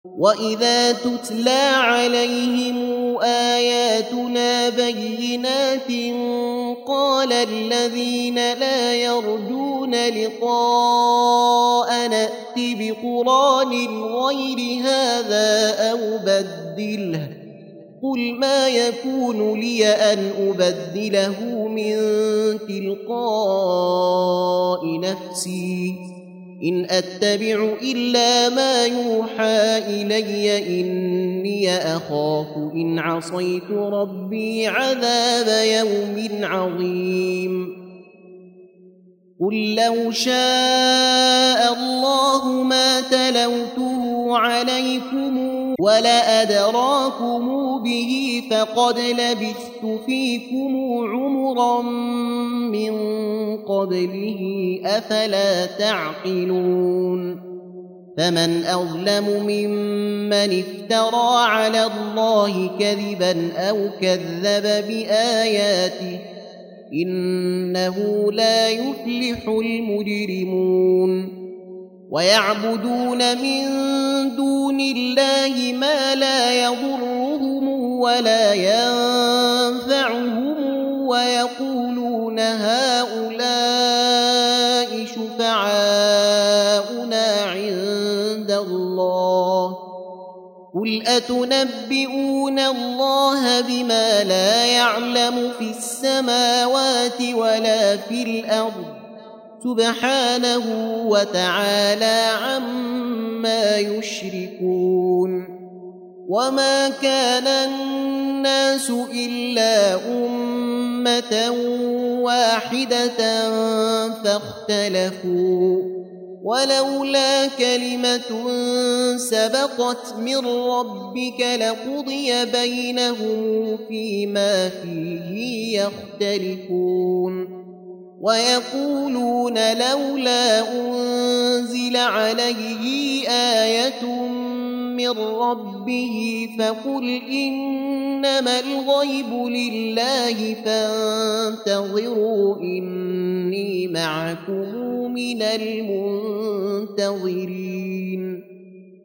وإذا تتلى عليهم آياتنا بينات قال الذين لا يرجون لقاء نأت بقرآن غير هذا أو بدله قل ما يكون لي أن أبدله من تلقاء نفسي إن أتبع إلا ما يوحى إلي إني أخاف إن عصيت ربي عذاب يوم عظيم قل لو شاء الله ما تلوته عليكم ولا أدراكم به فقد لبثت فيكم عمرا من قبله أفلا تعقلون فمن أظلم ممن افترى على الله كذبا أو كذب بآياته إنه لا يفلح المجرمون ويعبدون من دون الله ما لا يضرهم ولا ينفعهم ويقولون هؤلاء شفعاؤنا عند الله قل أتنبئون الله بما لا يعلم في السماوات ولا في الأرض سبحانه وتعالى عما يشركون وما كان الناس إلا أمة واحدة فاختلفوا ولولا كلمة سبقت من ربك لقضي بينهم فيما فيه يختلفون ويقولون لولا أنزل عليه آية من ربه فقل إنما الغيب لله فانتظروا إني معكم من المنتظرين